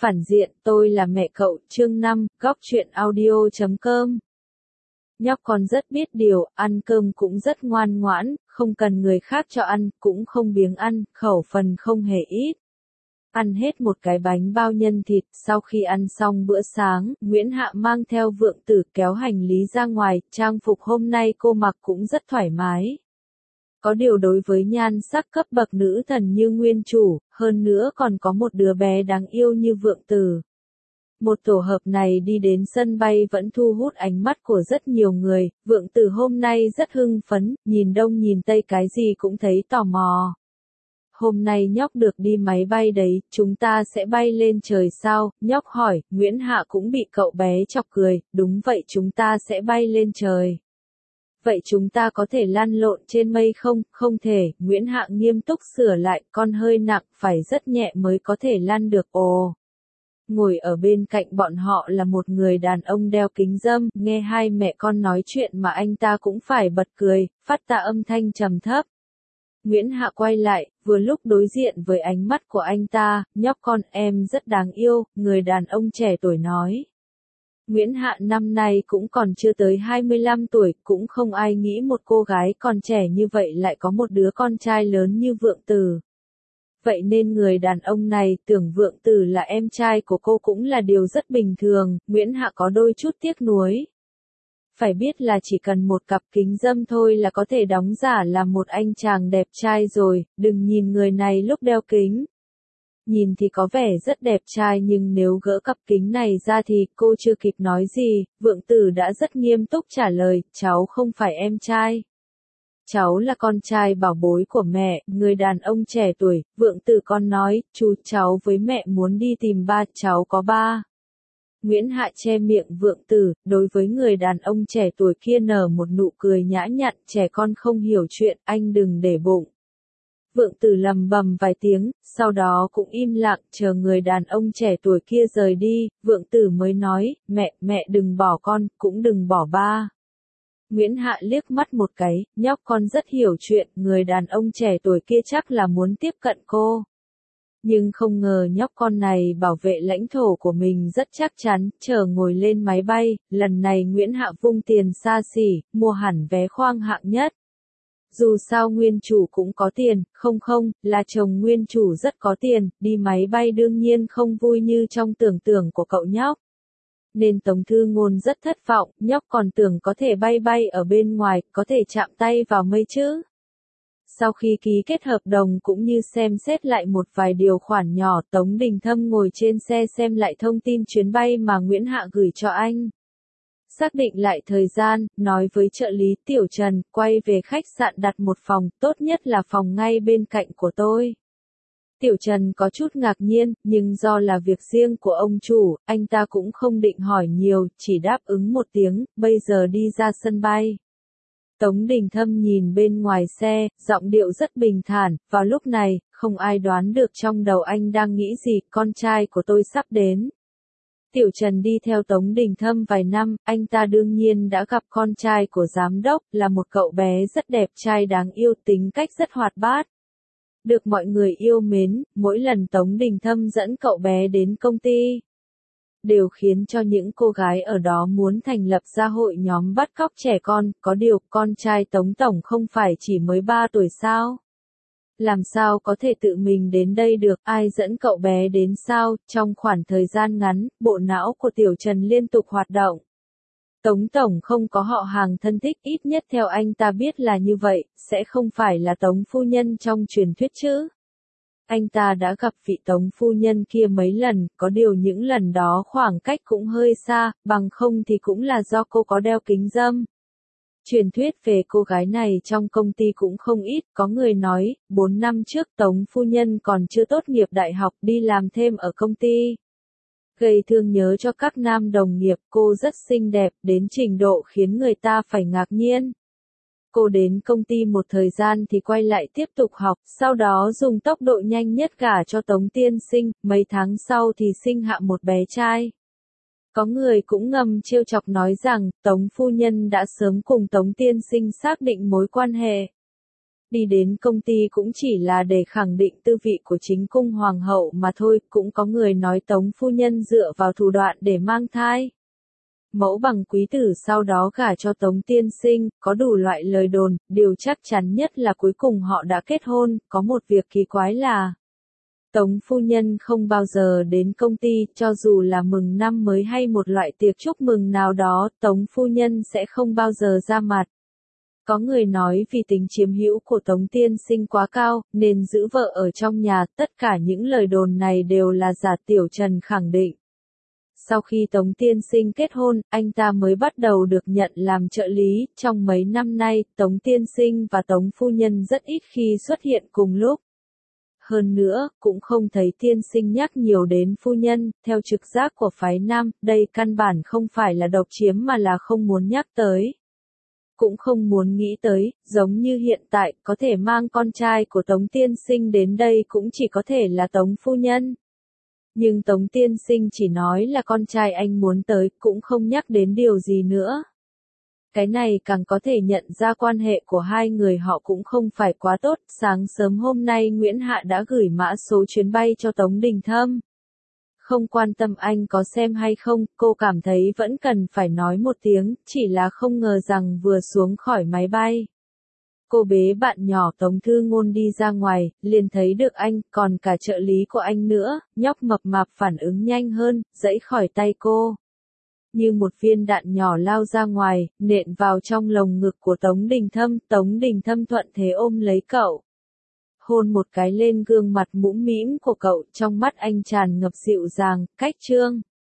Phản diện, tôi là mẹ cậu, chương 5, góc truyện audio.com. Nhóc con rất biết điều, ăn cơm cũng rất ngoan ngoãn, không cần người khác cho ăn, cũng không biếng ăn, khẩu phần không hề ít. Ăn hết một cái bánh bao nhân thịt, sau khi ăn xong bữa sáng, Nguyễn Hạ mang theo Vượng Tử kéo hành lý ra ngoài, trang phục hôm nay cô mặc cũng rất thoải mái. Có điều đối với nhan sắc cấp bậc nữ thần như nguyên chủ, hơn nữa còn có một đứa bé đáng yêu như Vượng Tử. Một tổ hợp này đi đến sân bay vẫn thu hút ánh mắt của rất nhiều người, Vượng Tử hôm nay rất hưng phấn, nhìn đông nhìn tây cái gì cũng thấy tò mò. Hôm nay nhóc được đi máy bay đấy, chúng ta sẽ bay lên trời sao? Nhóc hỏi, Nguyễn Hạ cũng bị cậu bé chọc cười, đúng vậy chúng ta sẽ bay lên trời. Vậy chúng ta có thể lăn lộn trên mây không? Không thể, Nguyễn Hạ nghiêm túc sửa lại, con hơi nặng, phải rất nhẹ mới có thể lăn được. Ồ! Ngồi ở bên cạnh bọn họ là một người đàn ông đeo kính râm, nghe hai mẹ con nói chuyện mà anh ta cũng phải bật cười, phát ra âm thanh trầm thấp. Nguyễn Hạ quay lại, vừa lúc đối diện với ánh mắt của anh ta, nhóc con em rất đáng yêu, người đàn ông trẻ tuổi nói. Nguyễn Hạ năm nay cũng còn chưa tới 25 tuổi, cũng không ai nghĩ một cô gái còn trẻ như vậy lại có một đứa con trai lớn như Vượng Tử. Vậy nên người đàn ông này tưởng Vượng Tử là em trai của cô cũng là điều rất bình thường, Nguyễn Hạ có đôi chút tiếc nuối. Phải biết là chỉ cần một cặp kính râm thôi là có thể đóng giả là một anh chàng đẹp trai rồi, đừng nhìn người này lúc đeo kính. Nhìn thì có vẻ rất đẹp trai nhưng nếu gỡ cặp kính này ra thì cô chưa kịp nói gì, Vượng Tử đã rất nghiêm túc trả lời, cháu không phải em trai. Cháu là con trai bảo bối của mẹ, người đàn ông trẻ tuổi, Vượng Tử con nói, chú cháu với mẹ muốn đi tìm ba, cháu có ba. Nguyễn Hạ che miệng Vượng Tử, đối với người đàn ông trẻ tuổi kia nở một nụ cười nhã nhặn, trẻ con không hiểu chuyện, anh đừng để bụng. Vượng Tử lầm bầm vài tiếng, sau đó cũng im lặng chờ người đàn ông trẻ tuổi kia rời đi, Vượng Tử mới nói, mẹ đừng bỏ con, cũng đừng bỏ ba. Nguyễn Hạ liếc mắt một cái, nhóc con rất hiểu chuyện, người đàn ông trẻ tuổi kia chắc là muốn tiếp cận cô. Nhưng không ngờ nhóc con này bảo vệ lãnh thổ của mình rất chắc chắn, chờ ngồi lên máy bay, lần này Nguyễn Hạ vung tiền xa xỉ, mua hẳn vé khoang hạng nhất. Dù sao nguyên chủ cũng có tiền, không, là chồng nguyên chủ rất có tiền, đi máy bay đương nhiên không vui như trong tưởng tượng của cậu nhóc. Nên Tống Thư Ngôn rất thất vọng, nhóc còn tưởng có thể bay ở bên ngoài, có thể chạm tay vào mây chứ. Sau khi ký kết hợp đồng cũng như xem xét lại một vài điều khoản nhỏ, Tống Đình Thâm ngồi trên xe xem lại thông tin chuyến bay mà Nguyễn Hạ gửi cho anh. Xác định lại thời gian, nói với trợ lý Tiểu Trần, quay về khách sạn đặt một phòng, tốt nhất là phòng ngay bên cạnh của tôi. Tiểu Trần có chút ngạc nhiên, nhưng do là việc riêng của ông chủ, anh ta cũng không định hỏi nhiều, chỉ đáp ứng một tiếng, bây giờ đi ra sân bay. Tống Đình Thâm nhìn bên ngoài xe, giọng điệu rất bình thản, vào lúc này, không ai đoán được trong đầu anh đang nghĩ gì, con trai của tôi sắp đến. Tiểu Trần đi theo Tống Đình Thâm vài năm, anh ta đương nhiên đã gặp con trai của giám đốc, là một cậu bé rất đẹp trai đáng yêu, tính cách rất hoạt bát. Được mọi người yêu mến, mỗi lần Tống Đình Thâm dẫn cậu bé đến công ty, đều khiến cho những cô gái ở đó muốn thành lập ra hội nhóm bắt cóc trẻ con, có điều con trai Tống Tổng không phải chỉ mới 3 tuổi sao? Làm sao có thể tự mình đến đây được, ai dẫn cậu bé đến sao? Trong khoảng thời gian ngắn, bộ não của Tiểu Trần liên tục hoạt động. Tống Tổng không có họ hàng thân thích, ít nhất theo anh ta biết là như vậy, sẽ không phải là Tống Phu Nhân trong truyền thuyết chứ. Anh ta đã gặp vị Tống Phu Nhân kia mấy lần, có điều những lần đó khoảng cách cũng hơi xa, bằng không thì cũng là do cô có đeo kính râm. Truyền thuyết về cô gái này trong công ty cũng không ít, có người nói, 4 năm trước Tống Phu Nhân còn chưa tốt nghiệp đại học đi làm thêm ở công ty. Gây thương nhớ cho các nam đồng nghiệp, cô rất xinh đẹp, đến trình độ khiến người ta phải ngạc nhiên. Cô đến công ty một thời gian thì quay lại tiếp tục học, sau đó dùng tốc độ nhanh nhất gả cho Tống Tiên Sinh, mấy tháng sau thì sinh hạ một bé trai. Có người cũng ngầm trêu chọc nói rằng, Tống Phu Nhân đã sớm cùng Tống Tiên Sinh xác định mối quan hệ. đi đến công ty cũng chỉ là để khẳng định tư vị của chính cung hoàng hậu mà thôi, cũng có người nói Tống phu nhân dựa vào thủ đoạn để mang thai. Mẫu bằng quý tử sau đó gả cho Tống tiên sinh, có đủ loại lời đồn, điều chắc chắn nhất là cuối cùng họ đã kết hôn, có một việc kỳ quái là Tống phu nhân không bao giờ đến công ty, cho dù là mừng năm mới hay một loại tiệc chúc mừng nào đó, Tống phu nhân sẽ không bao giờ ra mặt. Có người nói vì tính chiếm hữu của Tống tiên sinh quá cao, nên giữ vợ ở trong nhà, tất cả những lời đồn này đều là giả. Tiểu Trần khẳng định. Sau khi Tống tiên sinh kết hôn, anh ta mới bắt đầu được nhận làm trợ lý, trong mấy năm nay, Tống tiên sinh và Tống phu nhân rất ít khi xuất hiện cùng lúc. Hơn nữa, cũng không thấy tiên sinh nhắc nhiều đến phu nhân, theo trực giác của phái nam, đây căn bản không phải là độc chiếm mà là không muốn nhắc tới. Cũng không muốn nghĩ tới, giống như hiện tại, có thể mang con trai của Tống tiên sinh đến đây cũng chỉ có thể là Tống phu nhân. Nhưng Tống tiên sinh chỉ nói là con trai anh muốn tới, cũng không nhắc đến điều gì nữa. Cái này càng có thể nhận ra quan hệ của hai người họ cũng không phải quá tốt. Sáng sớm hôm nay Nguyễn Hạ đã gửi mã số chuyến bay cho Tống Đình Thâm. Không quan tâm anh có xem hay không, cô cảm thấy vẫn cần phải nói một tiếng, chỉ là không ngờ rằng vừa xuống khỏi máy bay. Cô bế bạn nhỏ Tống Thư Ngôn đi ra ngoài, liền thấy được anh, còn cả trợ lý của anh nữa, nhóc mập mạp phản ứng nhanh hơn, giãy khỏi tay cô. Như một viên đạn nhỏ lao ra ngoài, nện vào trong lồng ngực của Tống Đình Thâm thuận thế ôm lấy cậu. Hôn một cái lên gương mặt mũm mĩm của cậu, trong mắt anh tràn ngập dịu dàng, cách trương.